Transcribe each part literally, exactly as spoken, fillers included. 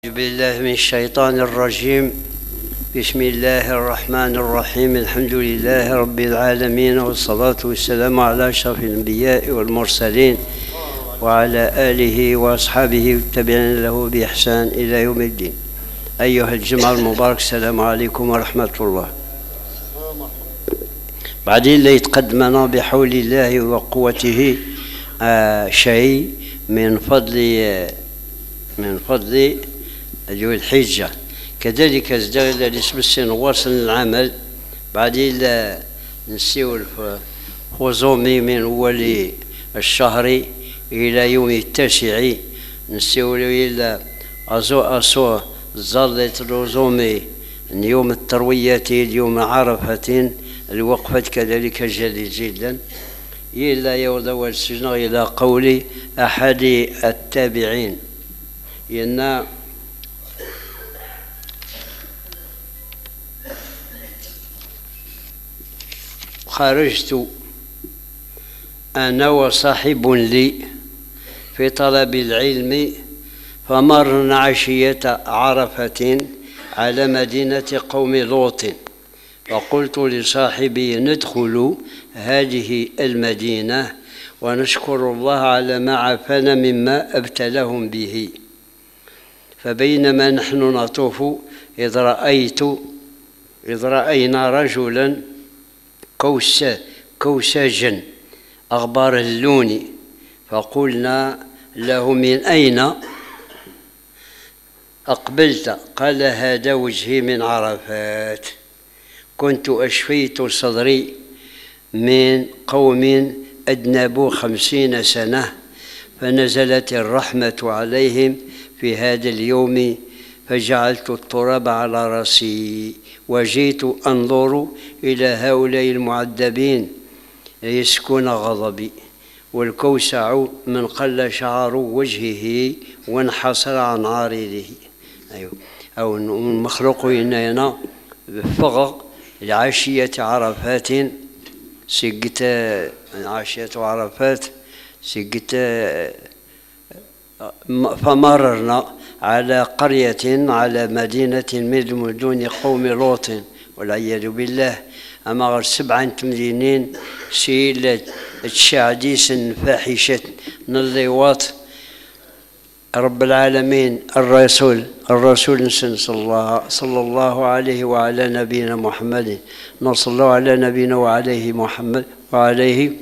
أعوذ بالله من الشيطان الرجيم. بسم الله الرحمن الرحيم. الحمد لله رب العالمين، والصلاة والسلام على أشرف الأنبياء والمرسلين وعلى آله وأصحابه والتابعين له بإحسان إلى يوم الدين. أيها الجمع المبارك، السلام عليكم ورحمة الله. بعدين اللي يتقدمنا بحول الله وقوته آه شيء من فضل آه من فضل ذو الحجة. كذلك ازداد الاسم السن واصل العمل. بعدين نسيو الخصومي من أول الشهر إلى يوم التاسع، نسيو إلى أزو أسو ظلت الرزومي يوم التروية اليوم عرفة الوقفة كذلك جليل جدا. إلا يوضع السجن إلى قول أحد التابعين إن خرجت أنا وصاحب لي في طلب العلم، فمرنا عشية عرفة على مدينة قوم لوط، فقلت لصاحبي ندخل هذه المدينة ونشكر الله على ما عافانا مما ابتلاهم به. فبينما نحن نطوف إذ رأيت إذ رأينا رجلا كوسا كوساجا أغبار اللون، فقلنا له من أين أقبلت؟ قال هذا وجهي من عرفات. كنت أشفيت صدري من قوم أذنبوا خمسين سنة، فنزلت الرحمة عليهم في هذا اليوم، فجعلت التراب على رأسي وجيت أنظر إلى هؤلاء المعذبين يسكن غضبي، والكوسع من قل شعر وجهه وانحصر عن عارضه. أيوه. أو المخلوق هنا فغ لعشية عرفات سجت عشية عرفات سجت فمررنا على قرية على مدينة من مدن قوم لوط والعياذ بالله. أما غير سبعة تمدينين سيلة تشعديس فاحشة اللواط. رب العالمين الرسول الرسول صلى الله عليه وعلى نبينا محمد نصلى الله على نبينا وعليه محمد وعليه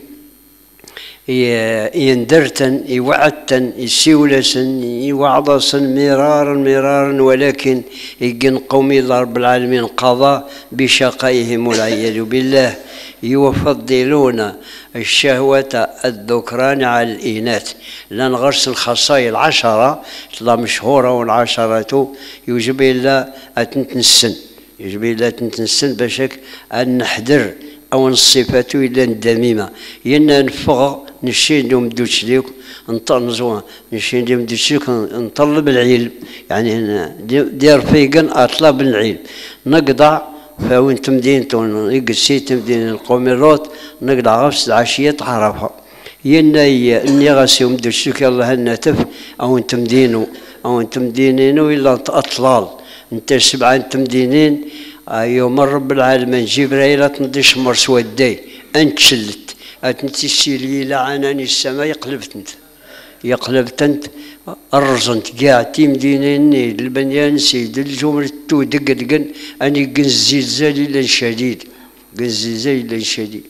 يندرتن يوعدتن يسيولسن يوعظسن مرارا مرارا، ولكن يجن قومي رب العالمين قضى بشقائهم والعياذ بالله. يفضلون الشهوة الذكران على الإناث، لأن غرس الخصائص العشرة تلا مشهورة، والعشرة يجب إلا أتنتنسن يجب إلا تنتنسن باشك أن نحذر أو الصفات إلا الدميمة. ينا نفغ نشيدو مدوتشليك نطنزوها نشيدو مدوتشليك نطلب العلم، يعني دير فيقن أطلب العلم نقضع. فوين تمدينتون يقسي تمدين القوم لوط نقضع غفص عشية عرفة. ينا إني غاسي مدوتشليك الله النتف أو تمدينو أو تمدينينو إلا أطلال انت سبعة تمدينين. يوم رب العالمين جبريل تنضيش مرس ودي انت شلت أتنتي السيلي لعناني السماء يقلبت انت يقلبت انت الرزنت قاع تيم دينيني البنيان سيد الجمرة تو دق دقن اني قن الزلزال إلا شديد قن الزلزال إلا شديد.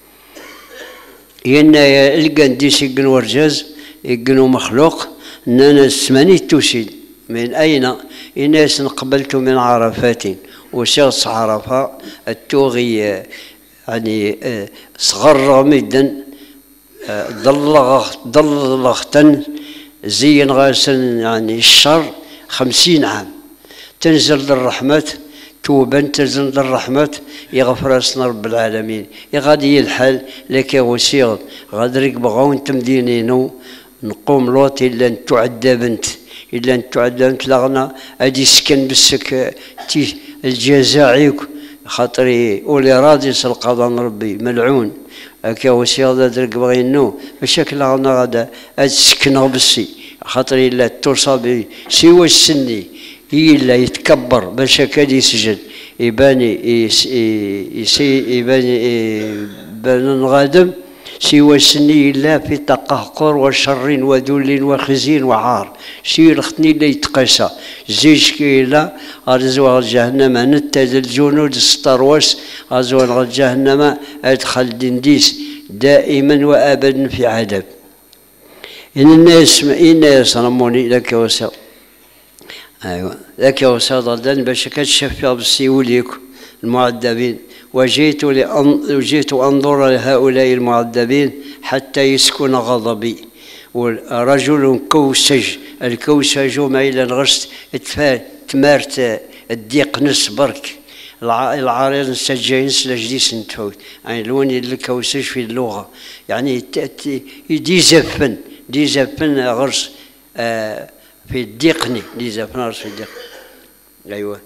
ينا القن ديس يقن ورجاز يقنو مخلوق نانا سماني توسيد من أين إناس قبلت من عرفات وشخص عرفة التوغي يعني صغر مدا ضلغ ضلغتن زين غاسل يعني الشر خمسين عام. تنزل الرحمة توبا تنزل الرحمة يغفر اسنا رب العالمين. يغادي الحال لك وسيغ غادرك بغاون تمدينينو نقوم لوط إلا أن تعدى بنت إلا أن تعدى بنت لغنا أدي سكن بالسك تي الجزاعيك خاطري ولي راضي القضاء ربي ملعون هكا وسيغ درك بغينو بشكل غنا غدا أدي سكن بسي خاطري لا توصى سوى السني إلا يتكبر باش كان يسجد يبان يبان يبان غادم سوى سني إلا في تقهقر وشر وذل وخزي وعار سي الختني اللي يتقاسى زيش كيلا أرزوها جهنم نتاد الجنود ستارواس أرزوها جهنم أدخل دنديس دائما وأبدا في عذاب إن الناس إن يصرموني لك وسا أيوة لك وسا ضدن باش كتشفى بالسيوليك المعذبين وجيت لأن وجيت أنظر لهؤلاء المعذبين حتى يسكن غضبي ورجل كوسج الكوسج ما إلى الغشت تمارت الضيق نس برك العارض السجين سلاجديس نتفوت يعني لون الكوسج في اللغة يعني دي زفن دي زفن غرس آه في الضيقني دي زفن غرس في الضيق أيوة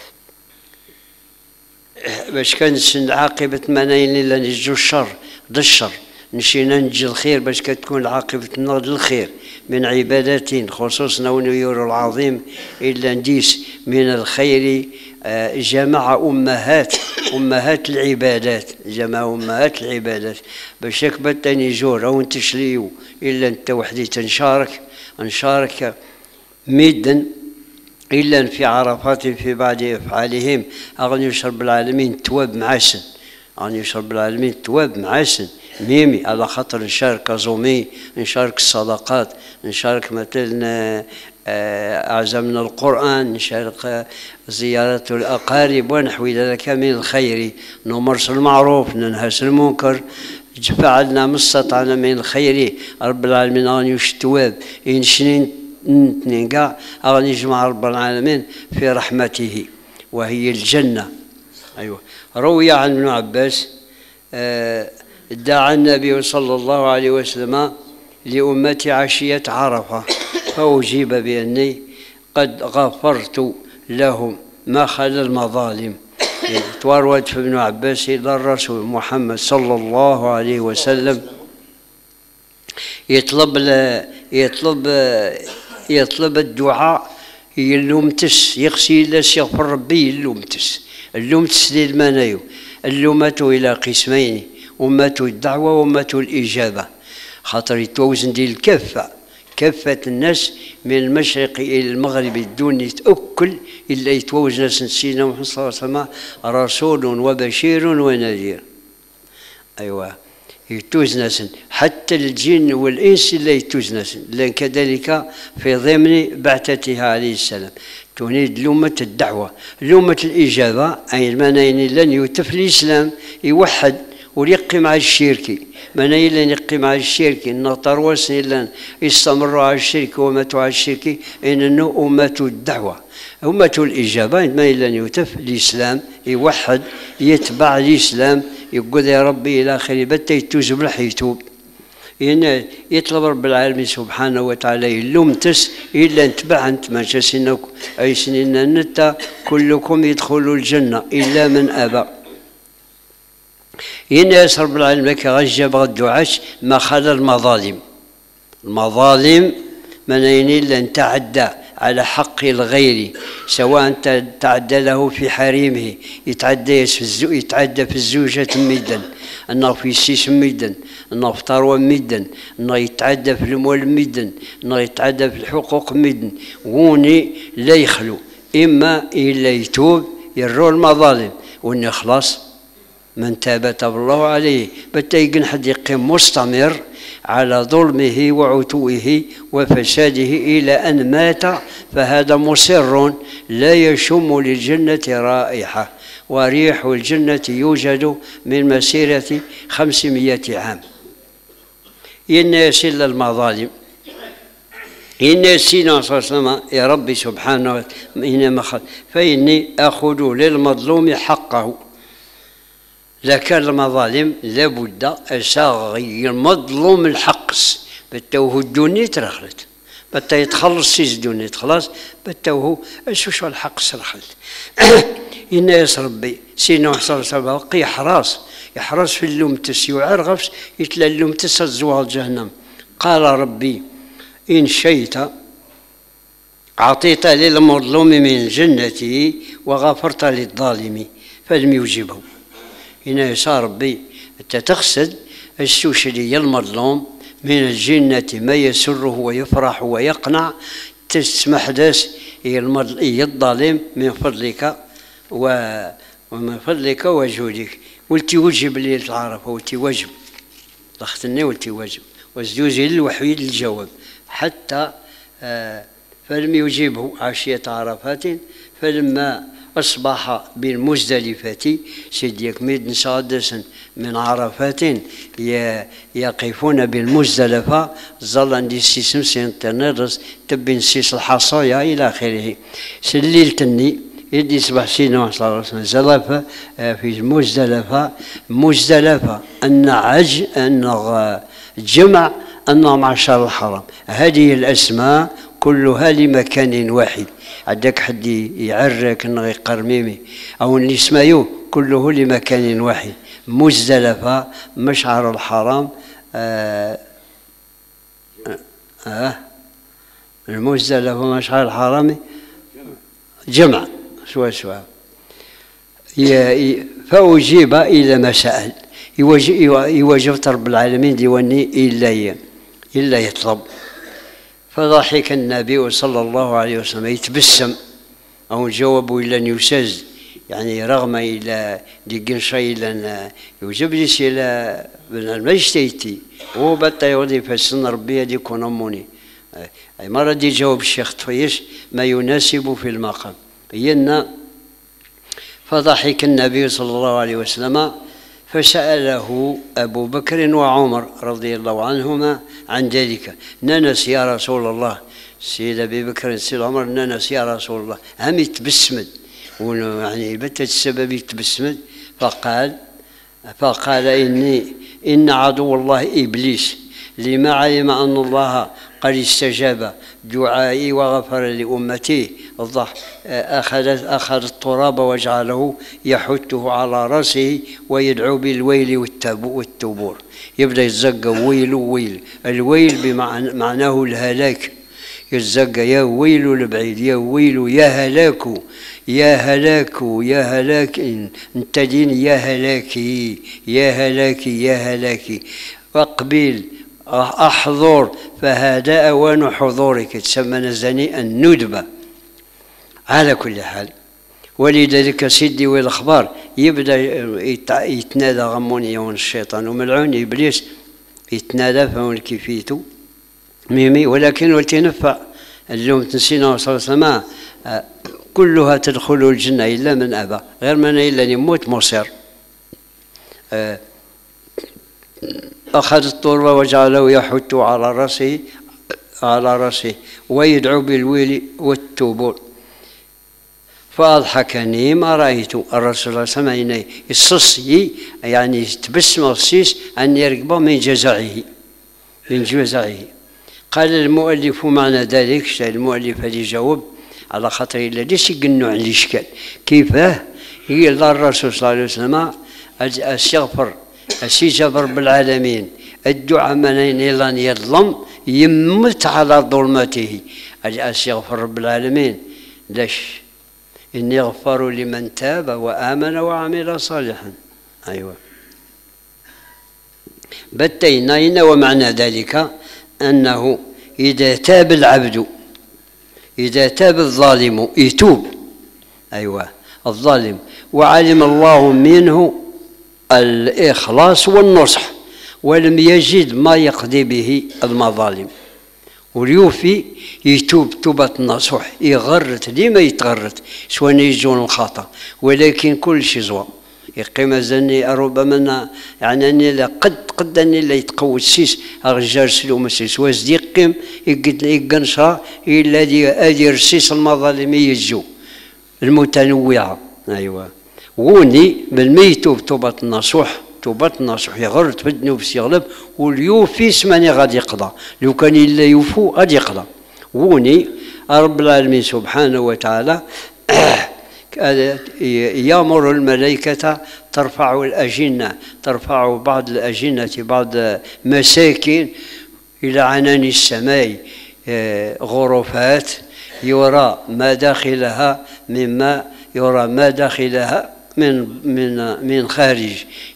باش كان عاقبة مناين إلا نجو الشر ضد الشر نشينا نجي الخير باش كتكون عاقبتنا للخير من عبادات خصوصا ونيور العظيم إلا نديس من الخير جمع أمهات أمهات العبادات جمع أمهات العبادات باش كبت نجور أو نتشليو إلا أنت وحدي تنشارك نشارك ميدا إلا في عرفات في بعض أفعالهم أغني يشرب العالمين تواب معسن أغني يشرب العالمين تواب معسن ميمي على خاطر نشارك زومي نشارك الصدقات نشارك مثلا أعزمنا القرآن نشارك زيارة الأقارب ونحو ذلك من الخير نمارس المعروف ننهى المنكر فعلنا ما استطعنا من الخير رب العالمين أغني يشتواب إنشنين نتنين كاع أغني يجمع رب العالمين في رحمته وهي الجنة. أيوة روي عن ابن عباس آه دعا النبي صلى الله عليه وسلم لأمة عشية عرفة فأجيب بأني قد غفرت لهم ما خلا المظالم. تورد في ابن عباس إلى الرسول محمد صلى الله عليه وسلم يطلب يطلب يطلب الدعاء يلومتس يغسي لاس يغفر ربي يلومتس اللومتس للمنايو اللومة إلى قسمين أمة الدعوة وأمة الإجابة خاطر يتوزن دي الكفة كافة الناس من المشرق إلى المغرب دون يتأكل إلا يتوزن سيدنا محمد صلى الله عليه وسلم رسول وبشير ونذير. أيوة يتوزنسن حتى الجن والإنس لا يتوزنسن لأن كذلك في ضمن بعثتها عليه السلام تريد لومة الدعوة لومة الإجابة أي المناين لن يتف الإسلام يوحد ويقي مع الشرك مناين لن يقي مع الشرك إن طروس لن يستمروا على الشرك وماتوا على الشرك إنه أمة الدعوة أمة الإجابة ما لن يتف الإسلام يوحد يتبع الإسلام يقول يا ربي إلى آخره بتا يتوز بلح يتوب إن يطلب رب العالمين سبحانه وتعالى يلومتس إلا نتبع أنت ما جاسينك أي سنين نتا كلكم يدخلوا الجنة إلا من أبى إن يسر رب العالمين لك غجب الدعاء ما خلا المظالم المظالم من أين إلا أن تعدى على حق الغير سواء تعدى له في حريمه يتعدى في الزو يتعدى في الزوجة ميدا أنه في السيس ميدا أنه في ثروة ميدا أنه يتعدى في المال ميدا أنه يتعدى في الحقوق ميدا وني لا يخلو إما إلا يتوب يرو المظالم وإن خلاص من تاب تاب الله عليه بتا يقن حد يقيم مستمر على ظلمه وعتوه وفساده إلى أن مات فهذا مصر لا يشم للجنة رائحة وريح الجنة يوجد من مسيرة خمسمائة عام. إن يسل المظالم إن سيدنا صلى الله عليه وسلم يا ربي سبحانه إنما فإني أخذ للمظلوم حقه لكان المظالم لابد أساغي المظلوم الحقس بتوه الدنيا ترخلت بتا يتخلص سيز الدنيا خلاص بتوه أشوش الحقس رخلت إن يس ربي سيدنا صلى الله عليه وسلم يحرص يحرص في اللومتس يعرغفس يتلا اللومتس الزوال جهنم قال ربي إن شئت أعطيت للمظلوم من جنتي وغفرت للظالم فلم يجبه. هنا يا ربي أنت تقصد السوشلي المظلوم من الجنة ما يسره ويفرح ويقنع، تسمح داس هي الظالم من فضلك ومن فضلك وجودك. ولتي وجب لي العرفة، ولتي وجب ضغطني، ولتي وجب وزوجي الوحيد الجواب. حتى آه فلم يجيبه عشية عرفات، فلما أصبح بالمزدلفة سيديك ميد نسادسا من عرفات يقفون بالمزدلفة ظل دي سيسم سينترنرس تبين سيس الحصايا إلى آخره. سليلتني يدي صباح سيدنا صلى الله عليه وسلم زلفة في المزدلفة. مزدلفة أن عج أن جمع أن معشر الحرم. هذه الأسماء كلها لمكان واحد. عندك حد يعرك انه يقرميمي او اللي اسمايو كله لمكان واحد. مزدلفة مشعر الحرام آه آه المزدلفة مشعر الحرام جمع سوا سوا. فأجيب إلى ما سأل. يوجب رب العالمين ديواني إلا إلا يطلب. فضحك النبي صلى الله عليه وسلم يتبسم أو جاوبوا إلى يساز يعني رغم إلى ديكين شيء إلى يوجب لي إلى المجتيتي هو بطا وظيفة سن ربي هذه يكون أموني أي مرة دي جاوب الشيخ طفيش ما يناسب في المقام. ينا فضحك النبي صلى الله عليه وسلم فسأله أبو بكر وعمر رضي الله عنهما عن ذلك. ننس يا رسول الله. سيد أبي بكر سيد عمر ننس يا رسول الله هم يتبسمد يعني بتت السبب يتبسمد. فقال فقال إني إن عدو الله إبليس لما علم أن الله قد استجاب دعائي وغفر لأمتي الضح أخذ أخذ التراب وجعله يحته على رأسه ويدعو بالويل والتبور. يبدأ يتزقى ويل ويل. الويل بمعناه الهلاك. يتزقى يا ويل البعيد يا ويل يا هلاك يا هلاك يا هلاك انت دين يا هلاكي يا هلاكي يا هلاكي. وقبيل أحضر فهذا أوان حضورك. تسمى نزني الندبة. على كل حال ولذلك سيدي والأخبار يبدأ يتنادى غموني يون الشيطان وملعون إبليس يتنادى فهون كيفيتو ميمي. ولكن ولتنفع اليوم تنسينا صلى الله عليه وسلم كلها تدخل الجنة إلا من أبى غير من إلا يموت مصير. أخذ التربة وجعله يحت على رأسه على رأسه ويدعو بالويل والتبور. فأضحكني ما رأيت الرسول صلى الله عليه وسلم يصصي يعني تبسم الصيص أن يركب من جزعه من جزعه. قال المؤلف معنى ذلك المؤلف اللي جاوب على خاطر إلا ليش يقنوا عن الإشكال كيفاه هي الرسول صلى الله عليه وسلم استغفر أسيجاب رب العالمين الدعاء من يلان يظلم يمت على ظلمته. أستغفر رب العالمين ليش إني غفار لمن تاب وآمن وعمل صالحا. أيوة بتينا. ومعنى ذلك أنه إذا تاب العبد إذا تاب الظالم يتوب. أيوة الظالم وعلم الله منه الإخلاص والنصح ولم يجد ما يقضي به المظالم وليوفي يتوب توبة النصوح يغرت لما يتغرت سواء يجون الخطأ. ولكن كل شيء زوا يقيم زني ربما يعني أني لا قد قد أني لا يتقوى السيس أغجار سلو مسيس وزيقيم يقد يقنشا الذي أدير السيس المظالم يجو المتنوعة. أيوة غوني بالميتوب توبة النصوح توبة النصوح يغرت بالذنوب سيغلب واليوفي سماني غادي يقضى. لو كان إلا يوفو غادي يقضى. غوني رب العالمين سبحانه وتعالى يأمر الملائكة ترفع الأجنة ترفع بعض الأجنة بعض مساكن إلى عنان السماء غرفات يرى ما داخلها مما يرى ما داخلها من من من خارج.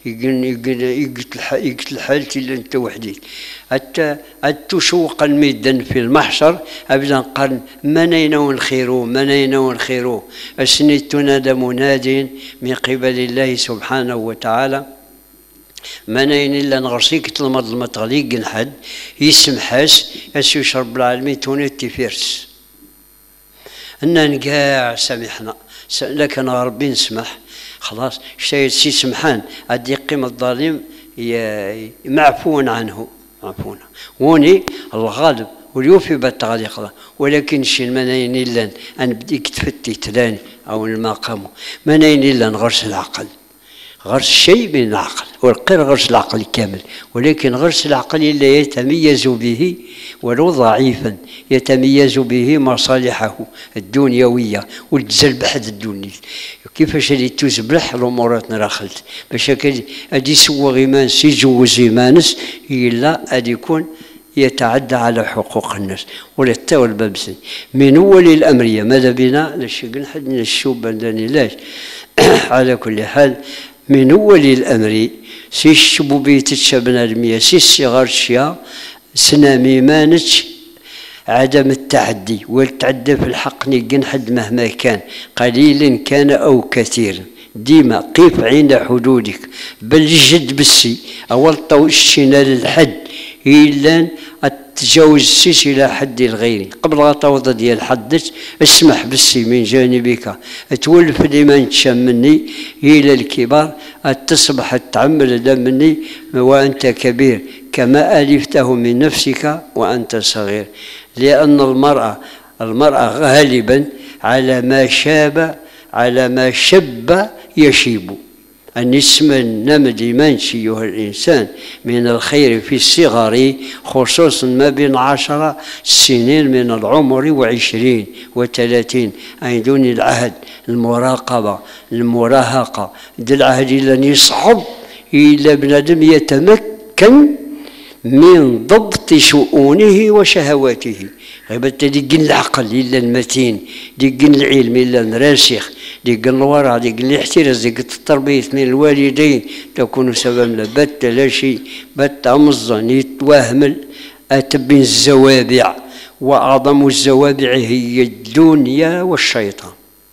يقتل حالتي اللي انت وحدي حتى تشوق الميدان في المحشر ابدا قال منين والخير منين والخير اسني تنادى مناد من قبل الله سبحانه وتعالى منين الا نغرسيك تلمض المطغليق نحد يسمحاس اسيوش رب العالمين توني تفيرس ان نقاع سامحنا لكن ربي نسمح خلاص شيء سي سمحان عاد يقيم الظالم معفون عنه معفون وني الغالب واليوفي بالتغالي خلاص ولكن شي منين الا ان بديك تفتي تلاني او المقام منين الا نغرس العقل غرس شيء من العقل والقر غرس العقل كامل ولكن غرس العقل الا يتميز به ولو ضعيفا يتميز به مصالحه الدنيويه والجزل بحد الدنيا كيفاش اللي تزبلح الامورات نراخلت باش ادي سوا غيمانس يجوز ايمانس الا ادي يكون يتعدى على حقوق الناس ولا تاول بابسي من اول الامريه ماذا بنا لشي حد من الشوب بنداني لاش على كل حال من اول الامر سي الشبوبيه تشبنا المياه سي الصغار الشيا سنامي مانتش عدم التعدي والتعدي في الحق نيقن حد مهما كان قليل كان او كثير ديما قف عند حدودك بل جد بالسي اول طوشنا للحد الا تجاوز السيس الى حد الغير قبل غطاوضه ديال حدك اسمح بالسي من جانبك تولف الايمان تشام مني الى الكبار تصبح تعمل مني وانت كبير كما الفته من نفسك وانت صغير لان المراه المراه غالبا على ما شاب على ما شب يشيب أن اسم النمد منشي أيها الإنسان من الخير في الصغر خصوصا ما بين عشر سنين من العمر وعشرين وثلاثين أي دون العهد المراقبة المراهقة ذا العهد إلا يصعب إلا بنادم يتمكن من ضبط شؤونه وشهواته غيبت ديقن العقل إلا المتين ديقن العلم إلا الراسخ ديقن الورع ديقن الاحتراز ديقن التربية من الوالدين تكون سببا بت لا شيء بت أمزن يتوهمل أتبين الزوابع وأعظم الزوابع هي الدنيا والشيطان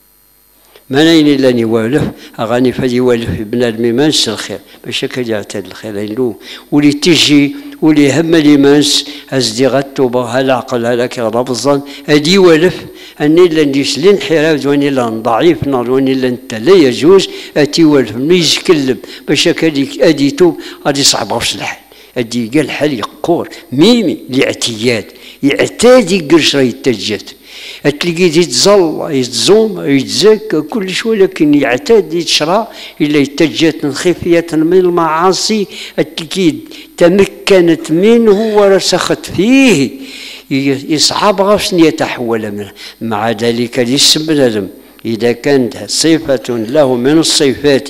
منين إلا نوالف أغاني فدي والف بنادم مانس الخير باش هكا يعتاد الخير له ولي تجي ولي هم لمانس أزدي غتوبة العقل هلاك غضب الظن أدي والف أني لا نديس الانحراف واني لا ضعيف نار واني لا انت لا يجوز أتي والف ما يتكلم باش هكا أدي توب غادي صعب غوش الحال أدي قال الحال يقور ميمي لاعتياد يعتاد يقرش راه يتجات تلقي يتظل يتزوم يتزكى كل شوي لكن يعتاد يتشرى الا يتجات خفيه من المعاصي تلقي تمكنت منه ورسخت فيه يصعب غاش يتحول منه مع ذلك الاسم بنادم اذا كانت صفه له من الصفات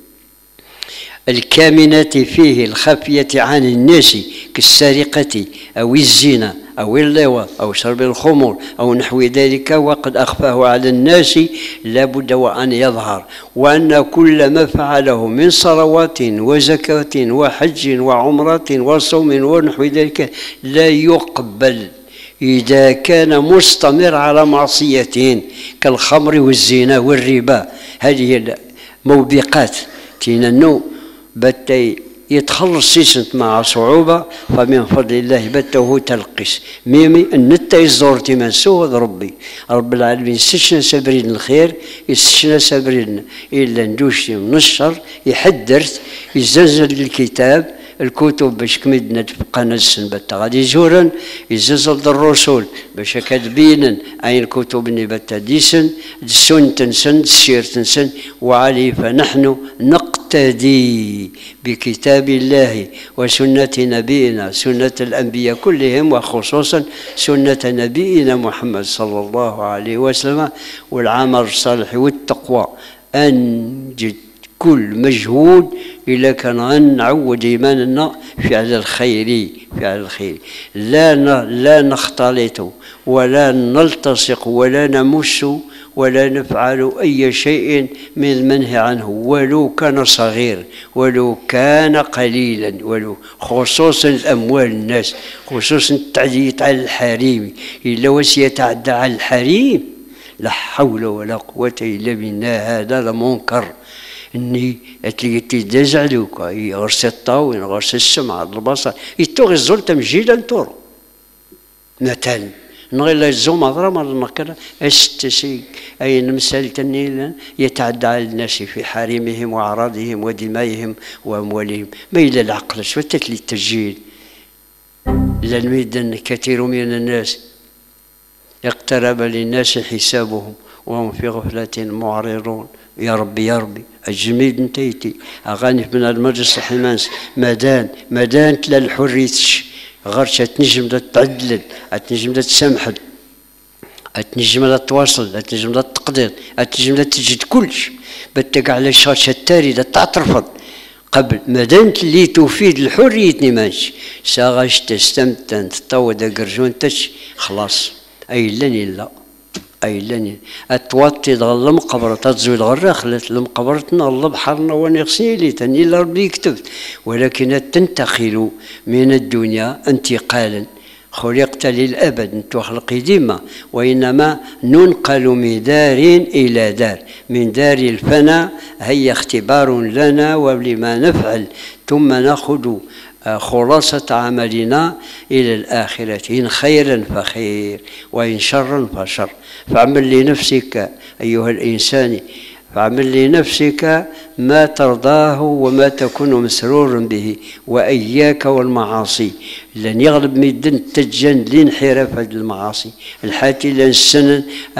الكامنة فيه الخفية عن الناس كالسرقة أو الزنا أو اللواء أو شرب الخمر أو نحو ذلك وقد أخفاه على الناس لابد وأن يظهر وأن كل ما فعله من صلوات وزكاة وحج وعمرة وصوم ونحو ذلك لا يقبل إذا كان مستمر على معصيتين كالخمر والزنا والربا. هذه الموبقات تيننو بتي يتخلص سيسنت مع صعوبة فمن فضل الله بته تلقس ميمي النتا يزورتي من سوى ربي رب العالمين سشنا سبرين الخير يسشنا سبرين إلا ندوشي من الشر يحدرت يزلزل الكتاب الكتب باش كمدنا تبقى نسن بتا غادي يزورن يزلزل الرسول باش كاتبين اي الكتب اللي بتا ديسن السن تنسن السير تنسن وعليه فنحن نقتدي بكتاب الله وسنة نبينا سنة الأنبياء كلهم وخصوصا سنة نبينا محمد صلى الله عليه وسلم والعمل الصالح والتقوى أنجد كل مجهود إلا كان غنعود إيماننا فعل الخير، فعل الخير، لا لا نختلط ولا نلتصق ولا نمس ولا نفعل أي شيء من المنهي عنه ولو كان صغير ولو كان قليلا، ولو خصوصا الأموال الناس، خصوصا التعدية على الحريم. إلا واش يتعدى على الحريم لا حول ولا قوة إلا بالله، هذا لمنكر. اني تيدازعلوك يغرس الطاوين غرس السمع البصر يتوغ الزول تمجيدا تورو مثلا نغير الزوم مضرا مرة كذا استسي أي نمثال تنيلا يتعدى على الناس في حريمهم وأعراضهم ودمائهم وأموالهم. ما إلى العقل شوتت لي التسجيل للميدان كثير من الناس اقترب للناس حسابهم وهم في غفلة معرضون. يا ربي يا ربي الجميل نتيتي أغاني من المجلس الحماس مدان مدان تلا الحريتش غير تنجم تعدل، تنجم تسامحد، تنجم تواصل، تنجم تقدر، تنجم تجد كلش بتقع على الشاشة التالية تعترفض قبل مادام اللي تفيد الحرية نماش ساغاش تستمتع تطود قرجون تش خلاص أي لاني لا أي لاني أتوطي ضل المقبرة تزوي الغرة خلت المقبرتنا الله بحرنا ونغسني لي تاني إلا ربي كتبت، ولكن تنتقل من الدنيا انتقالا خلقت للأبد أنت خلقي ديما، وإنما ننقل من دار إلى دار، من دار الفناء هي اختبار لنا ولما نفعل ثم نأخذ خلاصة عملنا إلى الآخرة إن خيرا فخير وإن شرا فشر. فاعمل لنفسك أيها الإنسان، فاعمل لنفسك ما ترضاه وما تكون مسرورا به، وإياك والمعاصي لن يغلب مدن تجن لانحراف هذه المعاصي الحاتي لنسن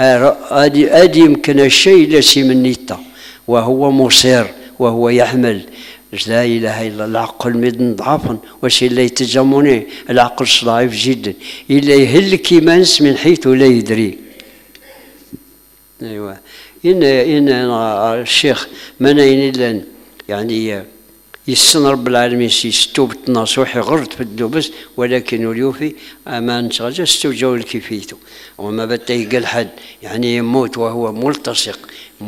أدي يمكن الشيء لسي من نيتا وهو مصير وهو يحمل لا إله إلا العقل مدن ضعفا واش إلا يتجموني العقل ضعيف جدا إلا يهلك يمانس من حيث لا يدري. أيوة إن إن الشيخ منين إلا يعني يسن رب العالمين سيستوب النصوح غرد في الدوبس، ولكن اليوفي أما نشغل استوجوا الكفيتو وما بدا قال حد يعني يموت وهو ملتصق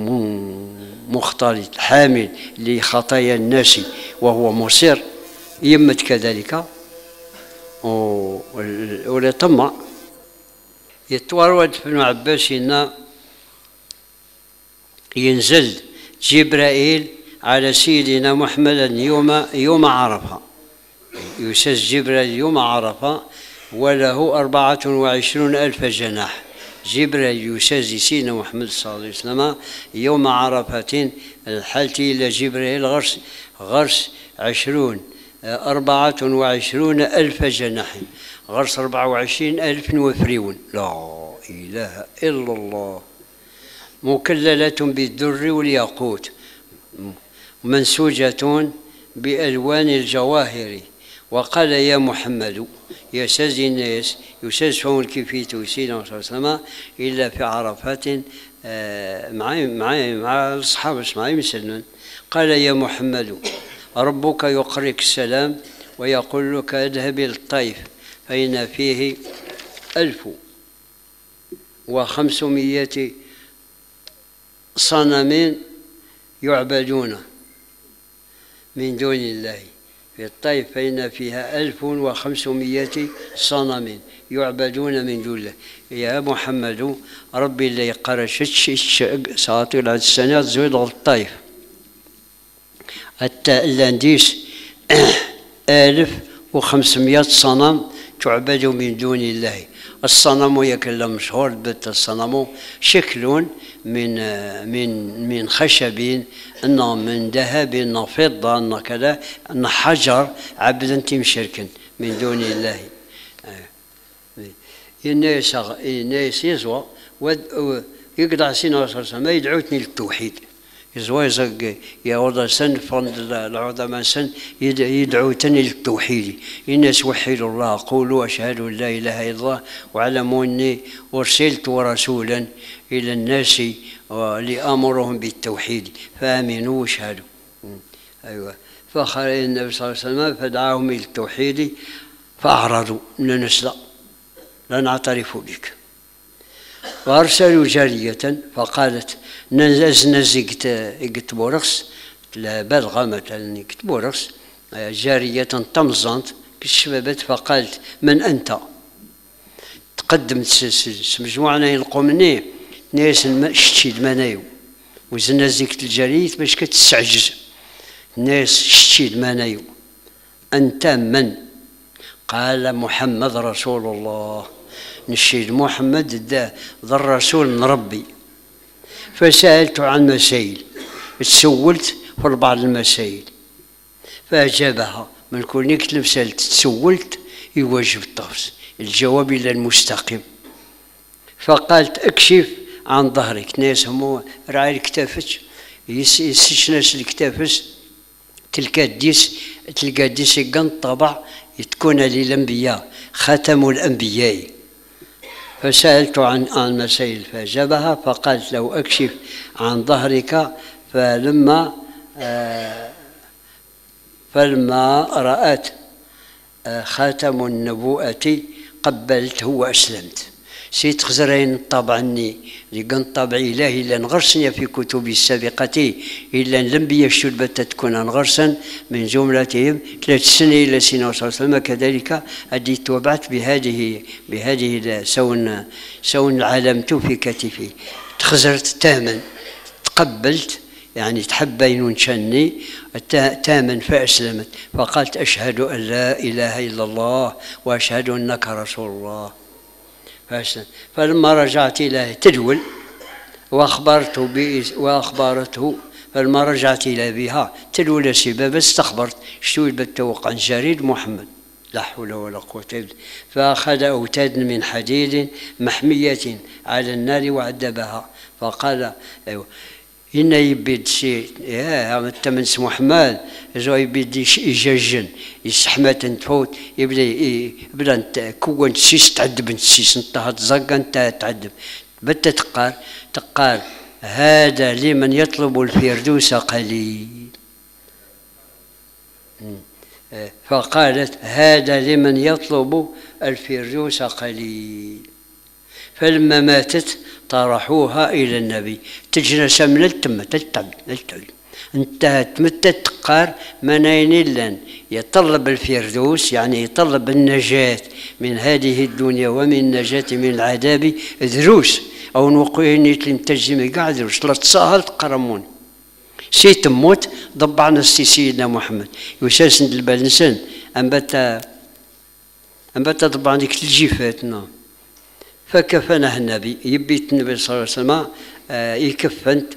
مختلط حامل لخطايا الناس وهو مصر يمت كذلك ولا طمع. يتورد في ابن عباس إن ينزل جبرائيل على سيدنا محمد يوم يوم عرفة، يسز جبرائيل يوم عرفة وله أربعة وعشرون ألف جناح. جبرائيل يسز سيدنا محمد صلى الله عليه وسلم يوم عرفة الحالتي إلى جبرائيل غرس غرس عشرون أربعة وعشرون ألف جناح غرس أربعة وعشرين ألف وفريون. لا إله إلا الله. مكللة بالدر والياقوت منسوجة بألوان الجواهر. وقال يا محمد يساز الناس يساز فهم الكفيت سيدنا صلى الله عليه وسلم إلا في عرفات معي معي مع الصحابة معي مسلمين. قال يا محمد ربك يقرئك السلام ويقول لك اذهب إلى الطيف فإن فيه ألف وخمسمائة صنم يعبدون من دون الله. في الطيف فإن فيها ألف وخمسمائة صنم يعبدون من دون الله. يا محمد ربي اللي قرشتش ساطير على السنة زويد الطيف حتى اللانديس ألف وخمسمائة صنم تعبد من دون الله. الصنم يكلم مشهور بت الصنم شكل من من من خشب انه من ذهب انه فضه انه كذا انه حجر عبدا تمشركا من دون الله. الناس الناس يزوى يقطع سنة ما يدعوتني للتوحيد يزوى يزق يا سن فند العظماء سن يدعوتني للتوحيد. الناس وحدوا الله قولوا أشهد أن لا إله إلا الله واعلموا أني أرسلت رسولا إلى الناس لأمرهم بالتوحيد فآمنوا واشهدوا. أيوة فخرج النبي صلى الله عليه وسلم فدعاهم إلى التوحيد فأعرضوا من نسلا لا نعترف بك. وأرسلوا جارية فقالت نزنز قت بورقس لا بلغة مثلا قت بورقس جارية تمزنت كالشبابات فقالت من أنت؟ تقدمت مجموعة يلقوا مني ناس شتي المنايو وزنازيك الجارية باش كتستعجز الناس شتي المنايو. أنت من؟ قال محمد رسول الله. نشيد محمد ذا الرسول من ربي. فسألت عن مسائل تسولت في بعض المسائل فأجابها من كل نكتب سألت تسولت يواجب الطفس الجواب إلى المستقيم. فقالت اكشف عن ظهرك. ناس هم راعي الكتافش يسيش ناس الكتافش تلقى ديس تلقى ديس يقن طبع تكون للأنبياء ختم الأنبياء. فسألت عن المسائل فأجابها فقالت له اكشف عن ظهرك. فلما آه فلما رأت آه خاتم النبوءة قبلته وأسلمت. سيت خزرين طبعني لقن طبع إلهي إلا نغرسني في كتبي السابقة إلا الأنبياء الشلبة تكون نغرسا من جملتهم ثلاث سنين إلى سنة صلى الله عليه وسلم. كذلك أدي توبعت بهذه بهذه سون سون علمت في كتفي تخزرت تامن تقبلت يعني تحبين ونشني تامن فأسلمت. فقالت أشهد أن لا إله إلا الله وأشهد أنك رسول الله. فلما رجعت إليه تدول وأخبرته وأخبرته فلما رجعت إلى بها تدول سباب استخبرت شتوي بالتوقع جريد محمد لا حول ولا قوة إلا بالله. فأخذ أوتاد من حديد محمية على النار وعذبها. فقال أيوه إن يبيد شيء يا الثمن اسمه محمد جو يبيد يجاجن يسحمة تفوت يبدا يبدا كون تسيس تعذب تسيس انت هتزق انت تعذب بدا تقال تقال هذا لمن يطلب الفردوس قليل. فقالت هذا لمن يطلب الفردوس قليل. فلما ماتت طرحوها إلى النبي تجلس من التم تلتم تلتم انتهت متى تقار منين لن يطلب الفردوس يعني يطلب النجاة من هذه الدنيا ومن النجاة من العذاب دروس أو نوقيني تلمتجمي قاعد دروس لا تصاهل تقرمون سي تموت ضبعنا سي سيدنا محمد يساسن البلنسان أنبتا أنبتا ضبعنا ديك الجيفاتنا. فكفنه النبي يبيت النبي صلى الله عليه وسلم آه يكفنت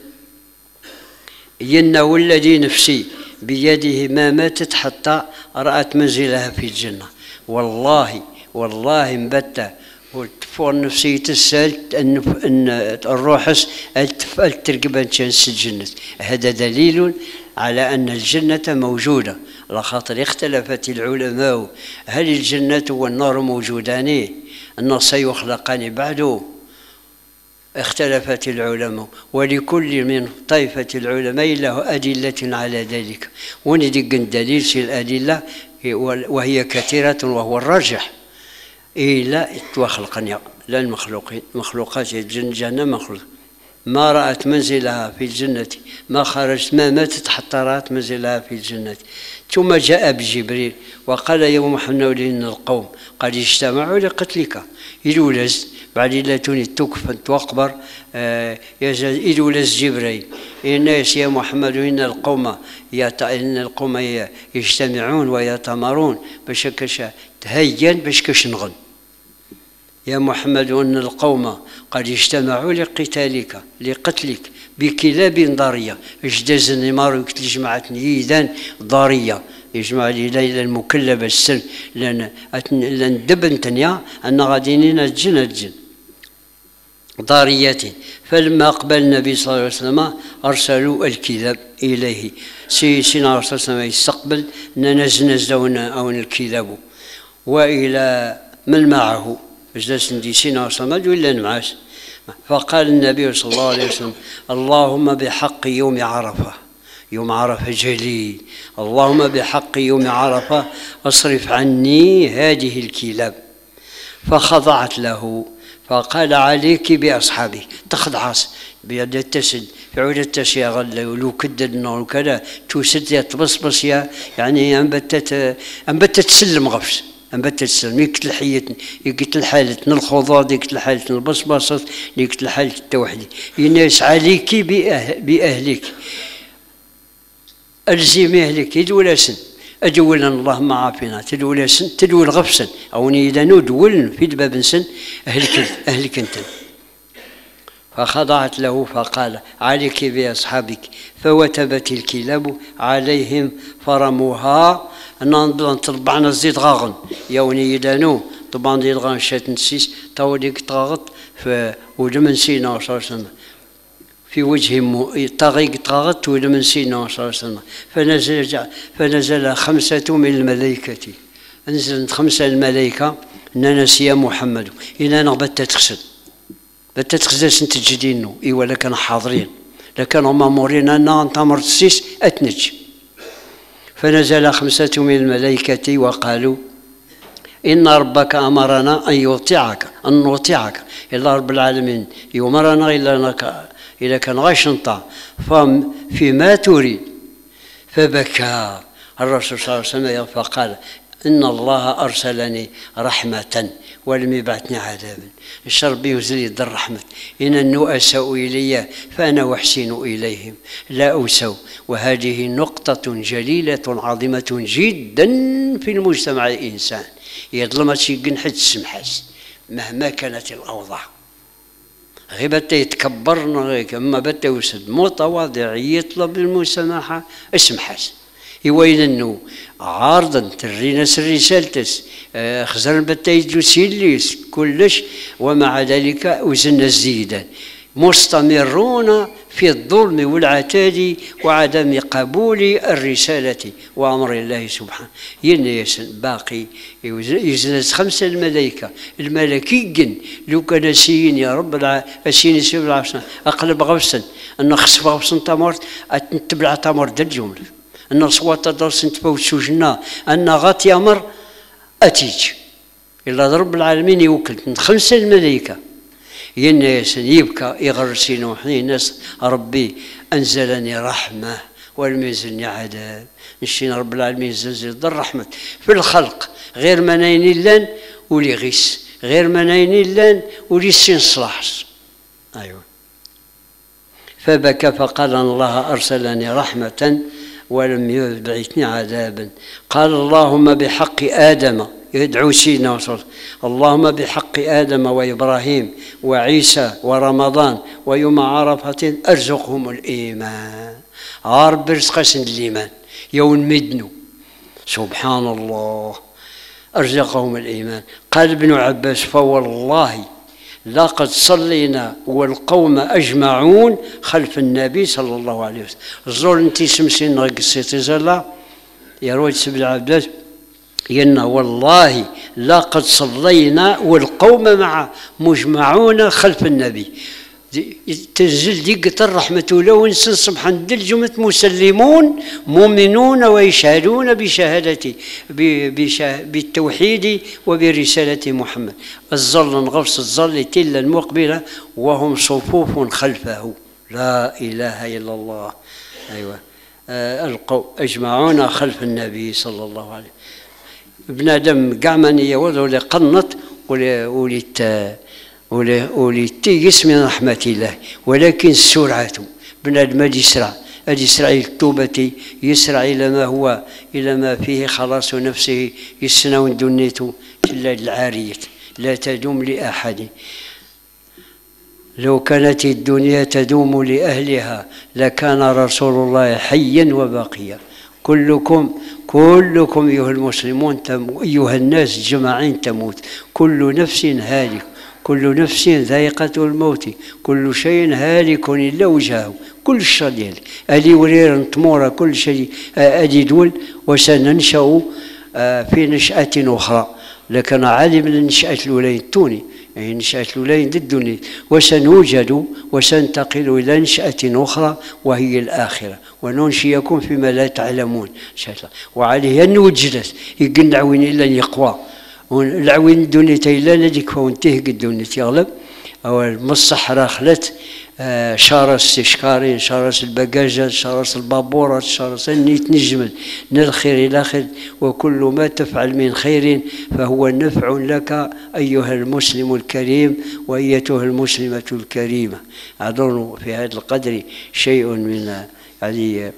ين والذي نفسي بيده ما ماتت حتى رأت منزلها في الجنة. والله والله مبتة والتفور نفسي تسألت أن أن الروحس التفأل ترقبان تشانس الجنة. هذا دليل على أن الجنة موجودة على خاطر اختلفت العلماء هل الجنة والنار موجودان أن سيخلقان بعده. اختلفت العلماء ولكل من طائفة العلماء له أدلة على ذلك. وندق دليل في الأدلة وهي كثيرة وهو الراجح إلى توخلقني لا المخلوقين مخلوقات الجنة مخلوق ما رأت منزلها في الجنة ما خرجت ما ماتت حتى رأت منزلها في الجنة. ثم جاء بجبريل وقال يا محمد إن القوم قد اجتمعوا لقتلك. يلولز بعد لا توني توقف توقبر آه يلولز جبريل الناس يا محمد إن القوم يت... إن القوم يجتمعون ويتمرون باش كش تهين باش كش نغن. يا محمد إن القوم قد اجتمعوا لقتالك لقتلك بكلاب ضارية. اجداز النمار وقت جماعة إيذان ضارية يجمع لي ليلة المكلبة السن لأن لأن دبنتنيا أن غاديين الجن الجن ضاريات. فلما أقبل النبي صلى الله عليه وسلم أرسلوا الكذاب إليه. سي سيدنا الرسول صلى الله عليه وسلم يستقبل ننزنز أو الكذاب وإلى من معه جلس ندي سيدنا الرسول صلى الله عليه وسلم ولا نعاس. فقال النبي صلى الله عليه وسلم اللهم بحق يوم عرفة يوم عرفة جليل. اللهم بحق يوم عرفة اصرف عني هذه الكلاب. فخضعت له فقال عليك بأصحابي تخضعاس بيد التسد في عودة التشياغ ولو كدد النور وكذا توسد يتبصبص يا يعني أنبتت أنبتت تسلم غفس أنبتت تسلم يقتل حيتني يقتل حالتنا الخضار يقتل حالتنا البصبصة يقتل حالة التوحيد يناس عليك بأهل بأهلك ألزمي أهلك يدول سن أدول اللهم عافنا تدول سن تدول غفسا أو إذا ندول في دباب سن أهلك أهلك أنت. فخضعت له فقال عليك بأصحابك فوتبت الكلاب عليهم فرموها أن تربعنا الزيت غاغن يوني يدانو طبعا زيت غاغن شات نسيس تاوديك طاغط فودمن سينا صلى الله عليه وسلم في وجه طاغيك طاغط ودمن سينا صلى الله عليه وسلم فنزل فنزل خمسة من الملائكة نزلت خمسة الملائكة أن نسي محمد إلى نغبت تغسل بتتخزل سنت جدينو إيوا لكان حاضرين لكان هما مورين أن تمر السيس أتنج. فنزل خمسة من الملائكة وقالوا إن ربك أمرنا أن يطيعك أن نطيعك إلا رب العالمين يمرنا إلا إذا كان غاش نطاع فيما تريد. فبكى الرسول صلى الله عليه وسلم فقال إن الله أرسلني رحمة ولم يبعثني عذابا. الشرب ينزل يد الرحمة إن النوء أساءوا إلي فأنا أحسن إليهم لا أساء. وهذه نقطة جليلة عظيمة جدا في المجتمع الإنسان يظلم شيء حد السمحاس مهما كانت الأوضاع غير بتا يتكبرنا أما بتا يوسد متواضع يطلب المسامحة اسمحاس يوين انه عارضا ترينا الرسالتس خزر بتا يجو سيليس كلش ومع ذلك وزن الزيدان مستمرون في الظلم والعتاد وعدم قبول الرسالة وأمر الله سبحانه. ينيسن باقي يزنس خمسة الملائكة الملكي لو كان سين يا رب العالمين سيب العفسن أقلب غفسن أن خصف غفسن تمرت أتنتبع تمر دا الجملة أن صوات درس تفوت سجنا أن غاتي أمر أتيج إلا رب العالمين يوكل من خمسة الملائكة يناس يبكى يغرسين وحنين ناس ربي أنزلني رحمة ولم ينزلني عذاب. نشين رب العالمين زلزل ذا الرحمة في الخلق غير منين اللان ولي غيس غير منين اللان ولي سين صلاحس. أيوة. فبكى فقال الله أرسلني رحمة ولم يبعثني عذابا. قال اللهم بحق آدم يدعو سيدنا وصل اللهم بحق آدم وإبراهيم وعيسى ورمضان ويوم عرفة أرزقهم الإيمان. عارب رزقسن الإيمان يوم مدنو سبحان الله أرزقهم الإيمان. قال ابن عباس فوالله لقد صلينا والقوم أجمعون خلف النبي صلى الله عليه وسلم. الزور انتي سمسين رقصيتي زلا يا روج سبل عباس ينا والله لقد صلينا والقوم مع مجمعون خلف النبي. تنزل دقة الرحمة لو انسان سبحان الجمة مسلمون مؤمنون ويشهدون بشهادتي بالتوحيد وبرسالة محمد. الظل نغفص الظل تلا المقبلة وهم صفوف خلفه لا إله إلا الله. أيوة القوم أجمعون خلف النبي صلى الله عليه وسلم. ابن آدم قاع من يوضع لقنط ولت ولتيس من رحمة الله ولكن سرعة ابن آدم يسرع يسرع التوبة يسرع إلى ما هو إلى ما فيه خلاص نفسه يسنون دنيته إلا العارية لا تدوم لأحد. لو كانت الدنيا تدوم لأهلها لكان رسول الله حيا وباقيا. كلكم كلكم أيها المسلمون أيها الناس جماعين تموت كل نفس هالك كل نفس ذائقة الموت كل شيء هالك إلا وجهه كل شيء ديال أدي ورير نتمورا كل شيء أدي دول وسننشأ في نشأة أخرى. لكن عالم النشأة الأولى التوني يعني نشأة الأولى ضد الدنيا، وسنوجد وسننتقل إلى نشأة أخرى وهي الآخرة، وننشئكم فيما لا تعلمون إن شاء الله. وعليه أن نوجلت يقن العوين إلا يقوى العوين الدنيا تيلا لديك فونتيه الدنيا تغلب أو الصحراء خلت آه شارس استشكارين، شارس البقاجات، شارس البابورات، شارس النيت نجمل من الخير إلى خير، وكل ما تفعل من خير فهو نفع لك أيها المسلم الكريم وأيتها المسلمة الكريمة. أظن في هذا القدر شيء من يعني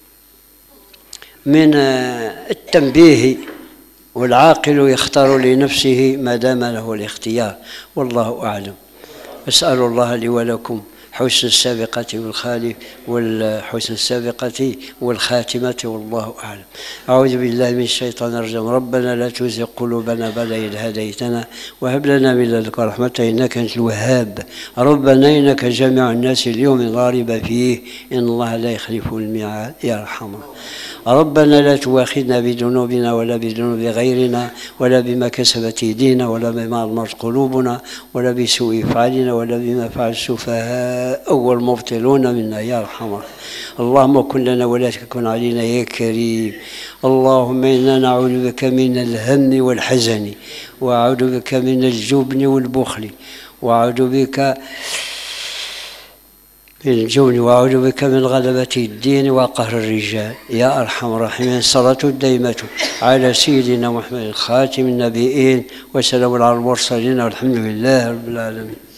من التنبيه، والعاقل يختار لنفسه ما دام له الاختيار، والله أعلم. أسأل الله لي ولكم حسن السابقة والخالف والحسن السابقة والخاتمة، والله أعلم. أعوذ بالله من الشيطان الرجيم. ربنا لا تزغ قلوبنا بعد إذ هديتنا وهب لنا من لدنك رحمة إنك أنت الوهاب. ربنا إنك جامع الناس اليوم لا ريب فيه إن الله لا يخلف الميعاد يا أرحم. ربنا لا تؤاخذنا بذنوبنا ولا بذنوب غيرنا ولا بما كسبت ايدينا ولا بما اضمرت قلوبنا ولا بسوء افعالنا ولا بما فعل السفهاء والمبطلون منا يا ارحم. اللهم كن لنا ولا تكن علينا يا كريم. اللهم انا نعوذ بك من الهم والحزن، واعوذ بك من الجبن والبخل، واعوذ بك الجون، وأعوذ بك من غلبة الدين وقهر الرجال يا أرحم الراحمين. الصلاة الدائمة على سيدنا محمد خاتم النبيين وسلام على المرسلين والحمد لله رب العالمين.